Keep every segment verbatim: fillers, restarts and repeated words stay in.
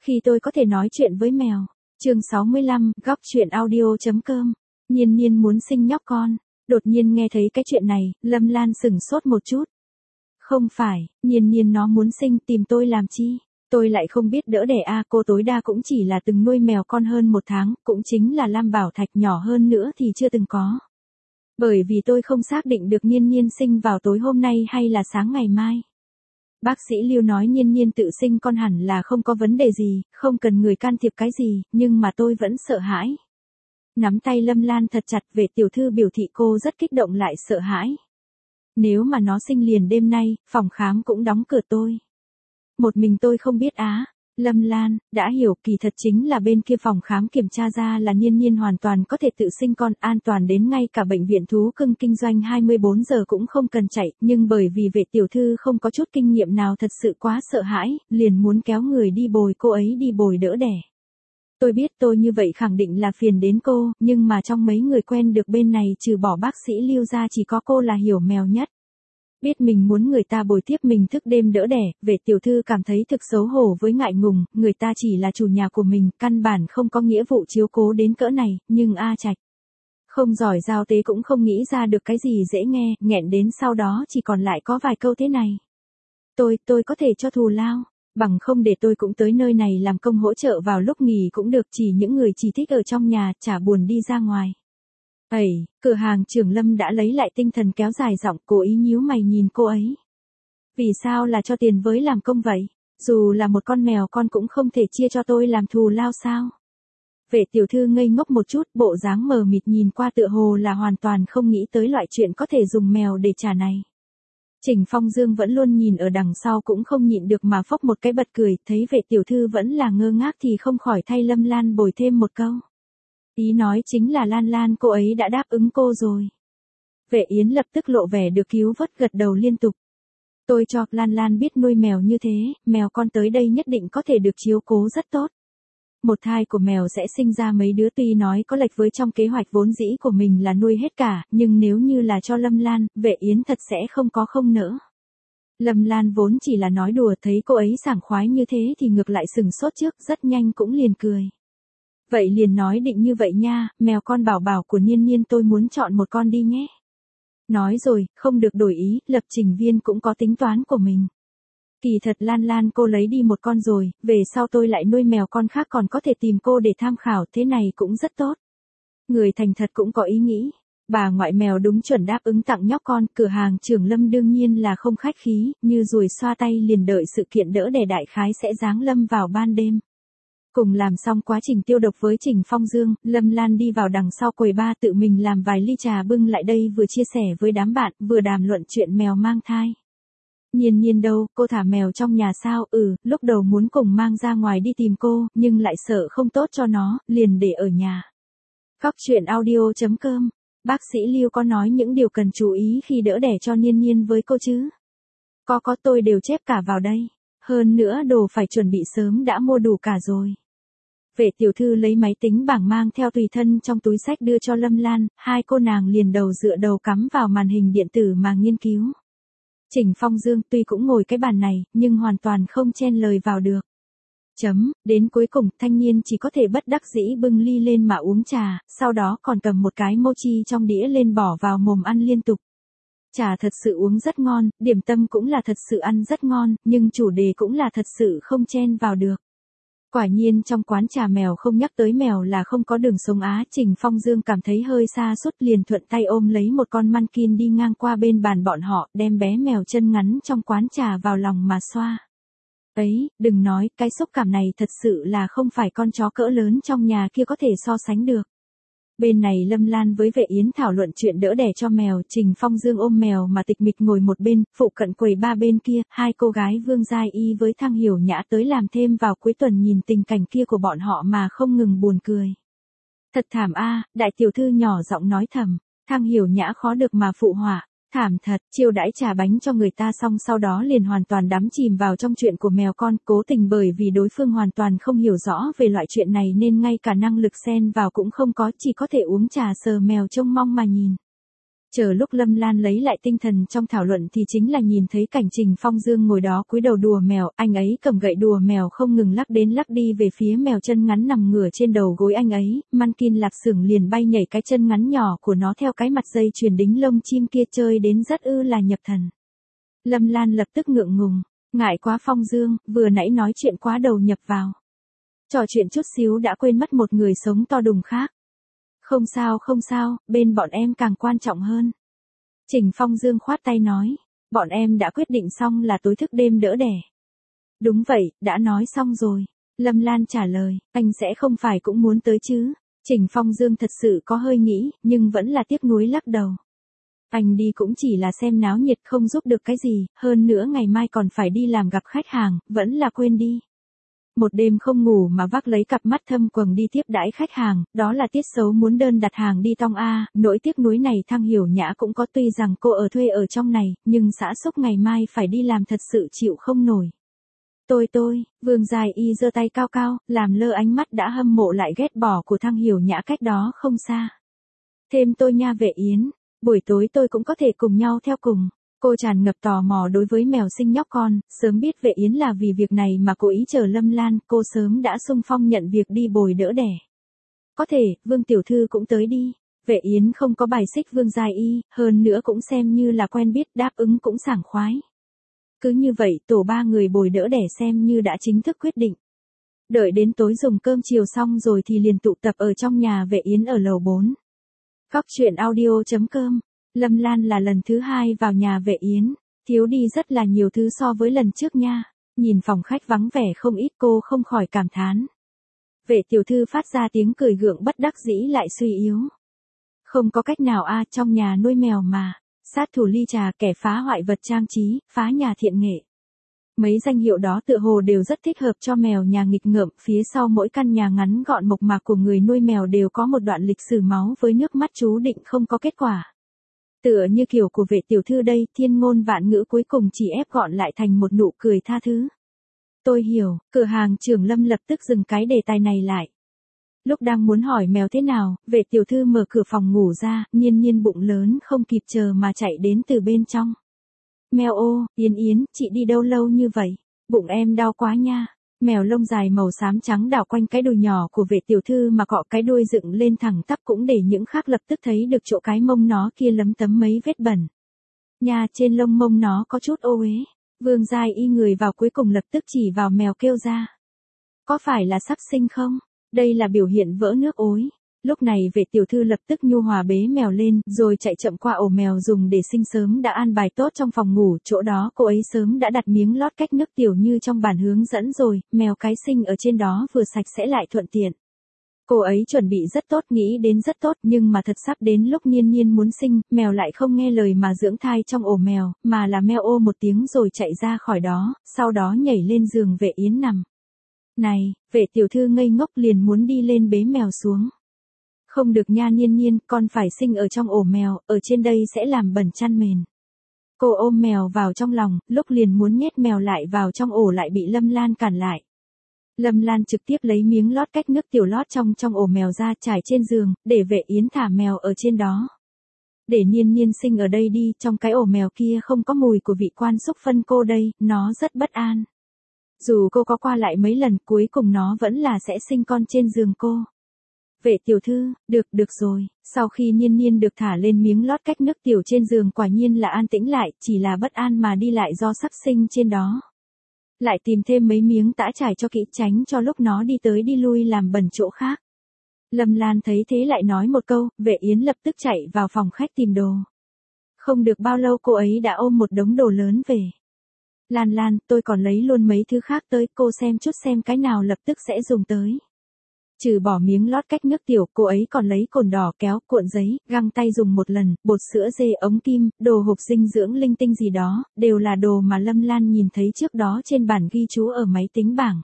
Khi tôi có thể nói chuyện với mèo. Chương sáu mươi lăm, góc chuyện audio.com. Nhiên Nhiên muốn sinh nhóc con. Đột nhiên nghe thấy cái chuyện này, Lâm Lan sửng sốt một chút. Không phải, Nhiên Nhiên nó muốn sinh tìm tôi làm chi? Tôi lại không biết đỡ đẻ a, cô tối đa cũng chỉ là từng nuôi mèo con hơn một tháng, cũng chính là Lam Bảo Thạch nhỏ hơn nữa thì chưa từng có. Bởi vì tôi không xác định được Nhiên Nhiên sinh vào tối hôm nay hay là sáng ngày mai. Bác sĩ Lưu nói Nhiên Nhiên tự sinh con hẳn là không có vấn đề gì, không cần người can thiệp cái gì, nhưng mà tôi vẫn sợ hãi. Nắm tay Lâm Lan thật chặt, về tiểu thư biểu thị cô rất kích động lại sợ hãi. Nếu mà nó sinh liền đêm nay, phòng khám cũng đóng cửa tôi. Một mình tôi không biết á. Lâm Lan, đã hiểu, kỳ thật chính là bên kia phòng khám kiểm tra ra là Nhiên Nhiên hoàn toàn có thể tự sinh con, an toàn đến ngay cả bệnh viện thú cưng kinh doanh hai mươi bốn giờ cũng không cần chạy, nhưng bởi vì vệ tiểu thư không có chút kinh nghiệm nào thật sự quá sợ hãi, liền muốn kéo người đi bồi cô ấy đi bồi đỡ đẻ. Tôi biết tôi như vậy khẳng định là phiền đến cô, nhưng mà trong mấy người quen được bên này trừ bỏ bác sĩ Lưu ra chỉ có cô là hiểu mèo nhất. Biết mình muốn người ta bồi tiếp mình thức đêm đỡ đẻ, vệ tiểu thư cảm thấy thực xấu hổ với ngại ngùng, người ta chỉ là chủ nhà của mình, căn bản không có nghĩa vụ chiếu cố đến cỡ này, nhưng A Trạch không giỏi giao tế cũng không nghĩ ra được cái gì dễ nghe, nghẹn đến sau đó chỉ còn lại có vài câu thế này. Tôi, tôi có thể cho thù lao, bằng không để tôi cũng tới nơi này làm công hỗ trợ vào lúc nghỉ cũng được, chỉ những người chỉ thích ở trong nhà, chả buồn đi ra ngoài. Ẩy, cửa hàng trưởng Lâm đã lấy lại tinh thần kéo dài giọng, cố ý nhíu mày nhìn cô ấy. Vì sao là cho tiền với làm công vậy? Dù là một con mèo con cũng không thể chia cho tôi làm thù lao sao? Vệ tiểu thư ngây ngốc một chút, bộ dáng mờ mịt nhìn qua tựa hồ là hoàn toàn không nghĩ tới loại chuyện có thể dùng mèo để trả này. Trình Phong Dương vẫn luôn nhìn ở đằng sau cũng không nhịn được mà phốc một cái bật cười, thấy vệ tiểu thư vẫn là ngơ ngác thì không khỏi thay Lâm Lan bồi thêm một câu. Ý nói chính là Lan Lan cô ấy đã đáp ứng cô rồi. Vệ Yến lập tức lộ vẻ được cứu vớt, gật đầu liên tục. Tôi cho Lan Lan biết nuôi mèo như thế, mèo con tới đây nhất định có thể được chiếu cố rất tốt. Một thai của mèo sẽ sinh ra mấy đứa, tuy nói có lệch với trong kế hoạch vốn dĩ của mình là nuôi hết cả, nhưng nếu như là cho Lâm Lan, Vệ Yến thật sẽ không có không nỡ. Lâm Lan vốn chỉ là nói đùa, thấy cô ấy sảng khoái như thế thì ngược lại sừng sốt trước, rất nhanh cũng liền cười. Vậy liền nói định như vậy nha, mèo con bảo bảo của Nhiên Nhiên tôi muốn chọn một con đi nhé. Nói rồi, không được đổi ý, lập trình viên cũng có tính toán của mình. Kỳ thật Lan Lan cô lấy đi một con rồi, về sau tôi lại nuôi mèo con khác còn có thể tìm cô để tham khảo, thế này cũng rất tốt. Người thành thật cũng có ý nghĩ. Bà ngoại mèo đúng chuẩn đáp ứng tặng nhóc con, cửa hàng trưởng Lâm đương nhiên là không khách khí, như ruồi xoa tay liền đợi sự kiện đỡ đẻ đại khái sẽ giáng lâm vào ban đêm. Cùng làm xong quá trình tiêu độc với Trình Phong Dương, Lâm Lan đi vào đằng sau quầy ba tự mình làm vài ly trà bưng lại đây, vừa chia sẻ với đám bạn, vừa đàm luận chuyện mèo mang thai. Nhiên Nhiên đâu, cô thả mèo trong nhà sao? Ừ, lúc đầu muốn cùng mang ra ngoài đi tìm cô, nhưng lại sợ không tốt cho nó, liền để ở nhà. Góc chuyện audio.com. Bác sĩ Lưu có nói những điều cần chú ý khi đỡ đẻ cho Nhiên Nhiên với cô chứ? Có có, tôi đều chép cả vào đây. Hơn nữa đồ phải chuẩn bị sớm đã mua đủ cả rồi. Vệ tiểu thư lấy máy tính bảng mang theo tùy thân trong túi xách đưa cho Lâm Lan, hai cô nàng liền đầu dựa đầu cắm vào màn hình điện tử mà nghiên cứu. Trình Phong Dương tuy cũng ngồi cái bàn này, nhưng hoàn toàn không chen lời vào được. Chấm, đến cuối cùng, thanh niên chỉ có thể bất đắc dĩ bưng ly lên mà uống trà, sau đó còn cầm một cái mochi trong đĩa lên bỏ vào mồm ăn liên tục. Trà thật sự uống rất ngon, điểm tâm cũng là thật sự ăn rất ngon, nhưng chủ đề cũng là thật sự không chen vào được. Quả nhiên trong quán trà mèo không nhắc tới mèo là không có đường sống á. Trình Phong Dương cảm thấy hơi xa sút liền thuận tay ôm lấy một con Mankin đi ngang qua bên bàn bọn họ, đem bé mèo chân ngắn trong quán trà vào lòng mà xoa. Ấy, đừng nói, cái xúc cảm này thật sự là không phải con chó cỡ lớn trong nhà kia có thể so sánh được. Bên này Lâm Lan với Vệ Yến thảo luận chuyện đỡ đẻ cho mèo, Trình Phong Dương ôm mèo mà tịch mịch ngồi một bên, phụ cận quầy ba bên kia, hai cô gái Vương Giai Y với Thang Hiểu Nhã tới làm thêm vào cuối tuần nhìn tình cảnh kia của bọn họ mà không ngừng buồn cười. Thật thảm a, đại tiểu thư nhỏ giọng nói thầm, Thang Hiểu Nhã khó được mà phụ họa. Thảm thật, chiêu đãi trà bánh cho người ta xong sau đó liền hoàn toàn đắm chìm vào trong chuyện của mèo con, cố tình bởi vì đối phương hoàn toàn không hiểu rõ về loại chuyện này nên ngay cả năng lực xen vào cũng không có, chỉ có thể uống trà sờ mèo trông mong mà nhìn. Chờ lúc Lâm Lan lấy lại tinh thần trong thảo luận thì chính là nhìn thấy cảnh Trình Phong Dương ngồi đó cúi đầu đùa mèo, anh ấy cầm gậy đùa mèo không ngừng lắc đến lắc đi về phía mèo chân ngắn nằm ngửa trên đầu gối anh ấy, Mankin lạp xưởng liền bay nhảy cái chân ngắn nhỏ của nó theo cái mặt dây chuyền đính lông chim kia chơi đến rất ư là nhập thần. Lâm Lan lập tức ngượng ngùng, ngại quá Phong Dương, vừa nãy nói chuyện quá đầu nhập vào. Trò chuyện chút xíu đã quên mất một người sống to đùng khác. Không sao không sao, bên bọn em càng quan trọng hơn. Trình Phong Dương khoát tay nói, bọn em đã quyết định xong là tối thức đêm đỡ đẻ. Đúng vậy, đã nói xong rồi. Lâm Lan trả lời, anh sẽ không phải cũng muốn tới chứ. Trình Phong Dương thật sự có hơi nghĩ, nhưng vẫn là tiếc nuối lắc đầu. Anh đi cũng chỉ là xem náo nhiệt không giúp được cái gì, hơn nữa ngày mai còn phải đi làm gặp khách hàng, vẫn là quên đi. Một đêm không ngủ mà vác lấy cặp mắt thâm quầng đi tiếp đãi khách hàng, đó là tiết xấu muốn đơn đặt hàng đi tong A, nỗi tiếc nuối này Thang Hiểu Nhã cũng có, tuy rằng cô ở thuê ở trong này, nhưng xã xúc ngày mai phải đi làm thật sự chịu không nổi. Tôi tôi, Vương Dài Y giơ tay cao cao, làm lơ ánh mắt đã hâm mộ lại ghét bỏ của Thang Hiểu Nhã cách đó không xa. Thêm tôi nha Vệ Yến, buổi tối tôi cũng có thể cùng nhau theo cùng. Cô tràn ngập tò mò đối với mèo sinh nhóc con, sớm biết Vệ Yến là vì việc này mà cố ý chờ Lâm Lan, cô sớm đã xung phong nhận việc đi bồi đỡ đẻ. Có thể, Vương Tiểu Thư cũng tới đi. Vệ Yến không có bài xích Vương Giai Y, hơn nữa cũng xem như là quen biết, đáp ứng cũng sảng khoái. Cứ như vậy, tổ ba người bồi đỡ đẻ xem như đã chính thức quyết định. Đợi đến tối dùng cơm chiều xong rồi thì liền tụ tập ở trong nhà Vệ Yến ở lầu bốn. Góc truyện audio chấm com. Lâm Lan là lần thứ hai vào nhà Vệ Yến, thiếu đi rất là nhiều thứ so với lần trước nha. Nhìn phòng khách vắng vẻ không ít cô không khỏi cảm thán. Vệ tiểu thư phát ra tiếng cười gượng bất đắc dĩ lại suy yếu. Không có cách nào a, trong nhà nuôi mèo mà. Sát thủ ly trà, kẻ phá hoại vật trang trí, phá nhà thiện nghệ. Mấy danh hiệu đó tựa hồ đều rất thích hợp cho mèo nhà nghịch ngợm, phía sau mỗi căn nhà ngắn gọn mộc mạc của người nuôi mèo đều có một đoạn lịch sử máu với nước mắt chú định không có kết quả. Tựa như kiểu của Vệ tiểu thư đây, thiên ngôn vạn ngữ cuối cùng chỉ ép gọn lại thành một nụ cười tha thứ. Tôi hiểu, cửa hàng trưởng Lâm lập tức dừng cái đề tài này lại. Lúc đang muốn hỏi mèo thế nào, Vệ tiểu thư mở cửa phòng ngủ ra, Nhiên Nhiên bụng lớn không kịp chờ mà chạy đến từ bên trong. Mèo ô, Yến Yến, chị đi đâu lâu như vậy? Bụng em đau quá nha. Mèo lông dài màu xám trắng đảo quanh cái đùi nhỏ của Vệ tiểu thư mà cọ cái đuôi dựng lên thẳng tắp cũng để những khác lập tức thấy được chỗ cái mông nó kia lấm tấm mấy vết bẩn. Nha, trên lông mông nó có chút ô uế. Vương Giai Y người vào cuối cùng lập tức chỉ vào mèo kêu ra. Có phải là sắp sinh không? Đây là biểu hiện vỡ nước ối. Lúc này Vệ tiểu thư lập tức nhu hòa bế mèo lên, rồi chạy chậm qua ổ mèo dùng để sinh sớm đã an bài tốt trong phòng ngủ, chỗ đó cô ấy sớm đã đặt miếng lót cách nước tiểu như trong bản hướng dẫn rồi, mèo cái sinh ở trên đó vừa sạch sẽ lại thuận tiện. Cô ấy chuẩn bị rất tốt, nghĩ đến rất tốt, nhưng mà thật sắp đến lúc Nhiên Nhiên muốn sinh, mèo lại không nghe lời mà dưỡng thai trong ổ mèo, mà là meo ô một tiếng rồi chạy ra khỏi đó, sau đó nhảy lên giường Vệ Yến nằm. Này, Vệ tiểu thư ngây ngốc liền muốn đi lên bế mèo xuống. Không được nha Nhiên Nhiên, con phải sinh ở trong ổ mèo, ở trên đây sẽ làm bẩn chăn mền. Cô ôm mèo vào trong lòng, lúc liền muốn nhét mèo lại vào trong ổ lại bị Lâm Lan cản lại. Lâm Lan trực tiếp lấy miếng lót cách nước tiểu lót trong trong ổ mèo ra trải trên giường, để Vệ Yến thả mèo ở trên đó. Để Nhiên Nhiên sinh ở đây đi, trong cái ổ mèo kia không có mùi của vị quan xúc phân cô đây, nó rất bất an. Dù cô có qua lại mấy lần, cuối cùng nó vẫn là sẽ sinh con trên giường cô. Vệ tiểu thư, được, được rồi, sau khi Nhiên Nhiên được thả lên miếng lót cách nước tiểu trên giường quả nhiên là an tĩnh lại, chỉ là bất an mà đi lại do sắp sinh trên đó. Lại tìm thêm mấy miếng tã trải cho kỹ tránh cho lúc nó đi tới đi lui làm bẩn chỗ khác. Lâm Lan thấy thế lại nói một câu, Vệ Yến lập tức chạy vào phòng khách tìm đồ. Không được bao lâu cô ấy đã ôm một đống đồ lớn về. Lan Lan, tôi còn lấy luôn mấy thứ khác tới, cô xem chút xem cái nào lập tức sẽ dùng tới. Trừ bỏ miếng lót cách nước tiểu, cô ấy còn lấy cồn đỏ, kéo, cuộn giấy, găng tay dùng một lần, bột sữa dê, ống kim, đồ hộp dinh dưỡng linh tinh gì đó, đều là đồ mà Lâm Lan nhìn thấy trước đó trên bản ghi chú ở máy tính bảng.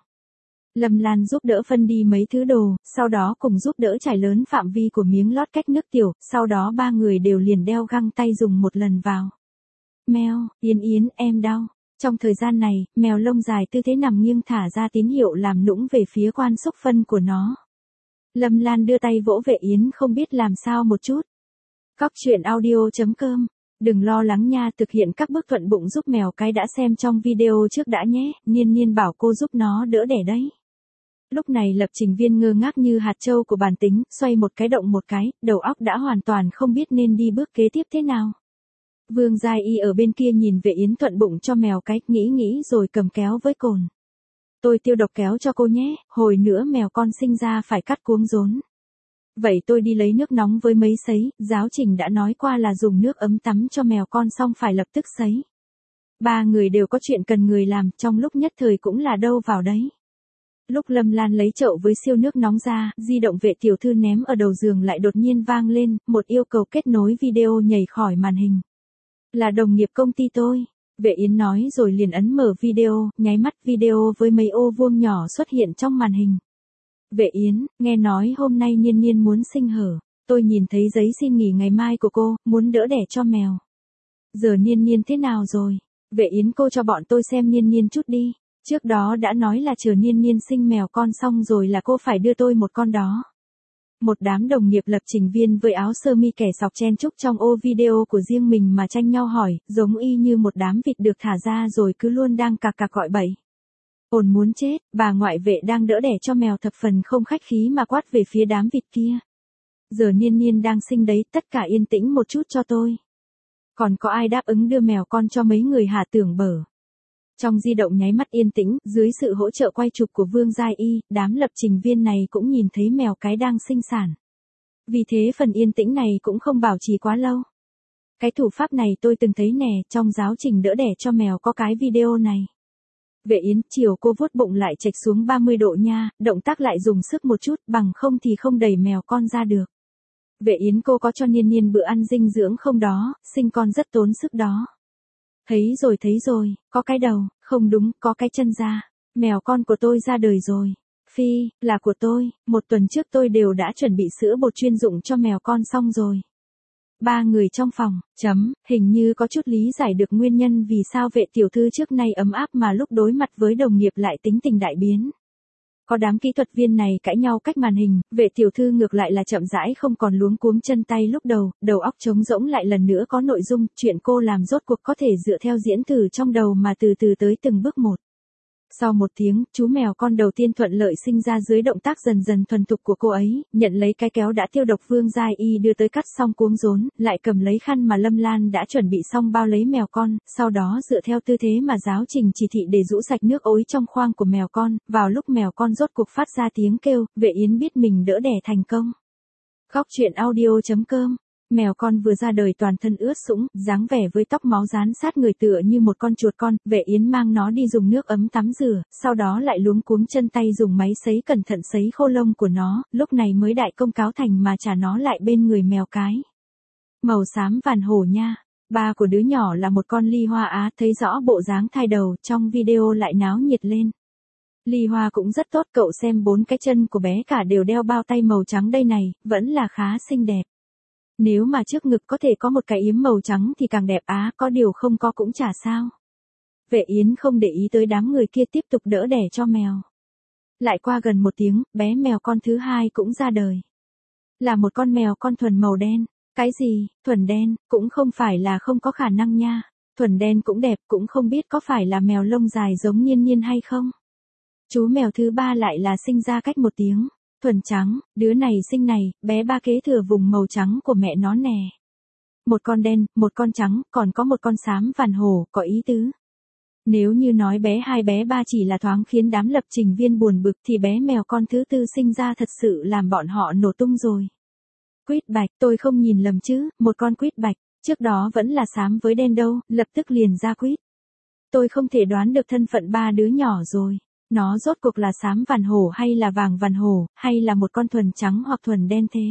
Lâm Lan giúp đỡ phân đi mấy thứ đồ, sau đó cùng giúp đỡ trải lớn phạm vi của miếng lót cách nước tiểu, sau đó ba người đều liền đeo găng tay dùng một lần vào. Mèo, Yến Yến, em đau. Trong thời gian này, mèo lông dài tư thế nằm nghiêng thả ra tín hiệu làm nũng về phía quan xúc phân của nó. Lâm Lan đưa tay vỗ Vệ Yến không biết làm sao một chút. Góc chuyện audio.com. Đừng lo lắng nha, thực hiện các bước thuận bụng giúp mèo cái đã xem trong video trước đã nhé, Niên Niên bảo cô giúp nó đỡ đẻ đấy. Lúc này lập trình viên ngơ ngác như hạt châu của bàn tính, xoay một cái động một cái, đầu óc đã hoàn toàn không biết nên đi bước kế tiếp thế nào. Vương Giai Y ở bên kia nhìn Vệ Yến thuận bụng cho mèo cái, nghĩ nghĩ rồi cầm kéo với cồn. Tôi tiêu độc kéo cho cô nhé, hồi nữa mèo con sinh ra phải cắt cuống rốn. Vậy tôi đi lấy nước nóng với mấy sấy, giáo trình đã nói qua là dùng nước ấm tắm cho mèo con xong phải lập tức sấy. Ba người đều có chuyện cần người làm, trong lúc nhất thời cũng là đâu vào đấy. Lúc Lâm Lan lấy chậu với siêu nước nóng ra, di động Vệ tiểu thư ném ở đầu giường lại đột nhiên vang lên, một yêu cầu kết nối video nhảy khỏi màn hình. Là đồng nghiệp công ty tôi. Vệ Yến nói rồi liền ấn mở video, nháy mắt video với mấy ô vuông nhỏ xuất hiện trong màn hình. Vệ Yến, nghe nói hôm nay Niên Niên muốn sinh hở. Tôi nhìn thấy giấy xin nghỉ ngày mai của cô, muốn đỡ đẻ cho mèo. Giờ Niên Niên thế nào rồi? Vệ Yến cô cho bọn tôi xem Niên Niên chút đi. Trước đó đã nói là chờ Niên Niên sinh mèo con xong rồi là cô phải đưa tôi một con đó. Một đám đồng nghiệp lập trình viên với áo sơ mi kẻ sọc chen chúc trong ô video của riêng mình mà tranh nhau hỏi, giống y như một đám vịt được thả ra rồi cứ luôn đang cạc cạc gọi bậy. Ồn muốn chết, bà ngoại Vệ đang đỡ đẻ cho mèo thập phần không khách khí mà quát về phía đám vịt kia. Giờ Niên Niên đang sinh đấy, tất cả yên tĩnh một chút cho tôi. Còn có ai đáp ứng đưa mèo con cho mấy người hả tưởng bở. Trong di động nháy mắt yên tĩnh, dưới sự hỗ trợ quay chụp của Vương Giai Y, đám lập trình viên này cũng nhìn thấy mèo cái đang sinh sản. Vì thế phần yên tĩnh này cũng không bảo trì quá lâu. Cái thủ pháp này tôi từng thấy nè, trong giáo trình đỡ đẻ cho mèo có cái video này. Vệ Yến, chiều cô vuốt bụng lại chệch xuống ba mươi độ nha, động tác lại dùng sức một chút, bằng không thì không đẩy mèo con ra được. Vệ Yến cô có cho Niên Niên bữa ăn dinh dưỡng không đó, sinh con rất tốn sức đó. Thấy rồi thấy rồi, có cái đầu, không đúng, có cái chân ra. Mèo con của tôi ra đời rồi. Phi, là của tôi, một tuần trước tôi đều đã chuẩn bị sữa bột chuyên dụng cho mèo con xong rồi. Ba người trong phòng, chấm, hình như có chút lý giải được nguyên nhân vì sao Vệ tiểu thư trước nay ấm áp mà lúc đối mặt với đồng nghiệp lại tính tình đại biến. Có đám kỹ thuật viên này cãi nhau cách màn hình, Vệ tiểu thư ngược lại là chậm rãi không còn luống cuống chân tay lúc đầu, đầu óc trống rỗng lại lần nữa có nội dung, chuyện cô làm rốt cuộc có thể dựa theo diễn thử trong đầu mà từ từ tới từng bước một. Sau một tiếng, chú mèo con đầu tiên thuận lợi sinh ra dưới động tác dần dần thuần thục của cô ấy, nhận lấy cái kéo đã tiêu độc Vương Giai Y đưa tới cắt xong cuống rốn, lại cầm lấy khăn mà Lâm Lan đã chuẩn bị xong bao lấy mèo con, sau đó dựa theo tư thế mà giáo trình chỉ thị để rũ sạch nước ối trong khoang của mèo con, vào lúc mèo con rốt cuộc phát ra tiếng kêu, Vệ Yến biết mình đỡ đẻ thành công. Góc chuyện audio.com. Mèo con vừa ra đời toàn thân ướt sũng, dáng vẻ với tóc máu dán sát người tựa như một con chuột con, Vệ Yến mang nó đi dùng nước ấm tắm rửa, sau đó lại luống cuống chân tay dùng máy sấy cẩn thận sấy khô lông của nó, lúc này mới đại công cáo thành mà trả nó lại bên người mèo cái. Màu xám vàn hổ nha. Ba của đứa nhỏ là một con ly hoa Á, thấy rõ bộ dáng thai đầu, trong video lại náo nhiệt lên. Ly Hoa cũng rất tốt, cậu xem bốn cái chân của bé cả đều đeo bao tay màu trắng đây này, vẫn là khá xinh đẹp. Nếu mà trước ngực có thể có một cái yếm màu trắng thì càng đẹp á, có điều không có cũng chả sao. Vệ Yến không để ý tới đám người kia tiếp tục đỡ đẻ cho mèo. Lại qua gần một tiếng, bé mèo con thứ hai cũng ra đời. Là một con mèo con thuần màu đen. Cái gì, thuần đen, cũng không phải là không có khả năng nha. Thuần đen cũng đẹp, cũng không biết có phải là mèo lông dài giống Niên Niên hay không. Chú mèo thứ ba lại là sinh ra cách một tiếng. Thuần trắng, đứa này sinh này, bé ba kế thừa vùng màu trắng của mẹ nó nè. Một con đen, một con trắng, còn có một con xám vàn hổ, có ý tứ. Nếu như nói bé hai bé ba chỉ là thoáng khiến đám lập trình viên buồn bực thì bé mèo con thứ tư sinh ra thật sự làm bọn họ nổ tung rồi. Quýt bạch, tôi không nhìn lầm chứ, một con quýt bạch, trước đó vẫn là xám với đen đâu, lập tức liền ra quýt. Tôi không thể đoán được thân phận ba đứa nhỏ rồi. Nó rốt cuộc là xám vàn hổ hay là vàng vàn hổ, hay là một con thuần trắng hoặc thuần đen thế.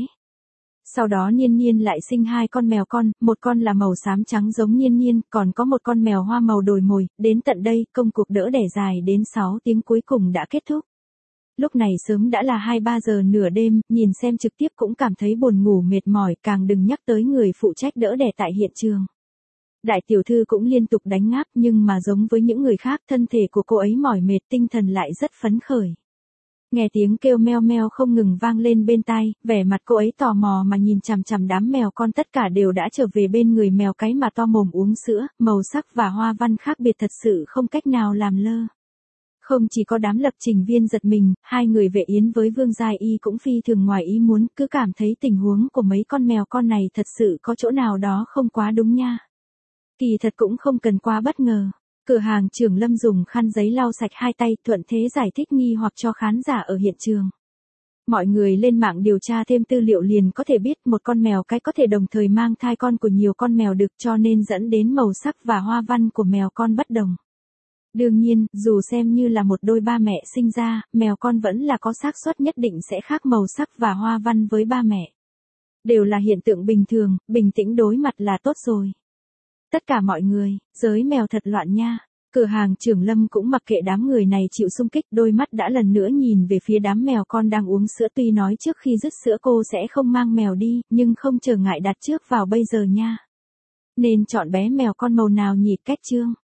Sau đó Niên Niên lại sinh hai con mèo con, một con là màu xám trắng giống Niên Niên, còn có một con mèo hoa màu đồi mồi, đến tận đây, công cuộc đỡ đẻ dài đến sáu tiếng cuối cùng đã kết thúc. Lúc này sớm đã là hai ba giờ nửa đêm, nhìn xem trực tiếp cũng cảm thấy buồn ngủ mệt mỏi, càng đừng nhắc tới người phụ trách đỡ đẻ tại hiện trường. Đại tiểu thư cũng liên tục đánh ngáp nhưng mà giống với những người khác thân thể của cô ấy mỏi mệt tinh thần lại rất phấn khởi. Nghe tiếng kêu meo meo không ngừng vang lên bên tai, vẻ mặt cô ấy tò mò mà nhìn chằm chằm đám mèo con tất cả đều đã trở về bên người mèo cái mà to mồm uống sữa, màu sắc và hoa văn khác biệt thật sự không cách nào làm lơ. Không chỉ có đám lập trình viên giật mình, hai người vệ yến với Vương Giai Y cũng phi thường ngoài ý muốn, cứ cảm thấy tình huống của mấy con mèo con này thật sự có chỗ nào đó không quá đúng nha. Kỳ thật cũng không cần quá bất ngờ. Cửa hàng trưởng Lâm dùng khăn giấy lau sạch hai tay, thuận thế giải thích nghi hoặc cho khán giả ở hiện trường. Mọi người lên mạng điều tra thêm tư liệu liền có thể biết một con mèo cái có thể đồng thời mang thai con của nhiều con mèo đực, cho nên dẫn đến màu sắc và hoa văn của mèo con bất đồng. Đương nhiên, dù xem như là một đôi ba mẹ sinh ra, mèo con vẫn là có xác suất nhất định sẽ khác màu sắc và hoa văn với ba mẹ. Đều là hiện tượng bình thường, bình tĩnh đối mặt là tốt rồi. Tất cả mọi người, giới mèo thật loạn nha. Cửa hàng trưởng Lâm cũng mặc kệ đám người này chịu xung kích, đôi mắt đã lần nữa nhìn về phía đám mèo con đang uống sữa, tuy nói trước khi dứt sữa cô sẽ không mang mèo đi, nhưng không trở ngại đặt trước vào bây giờ nha. Nên chọn bé mèo con màu nào nhỉ? Cách chương.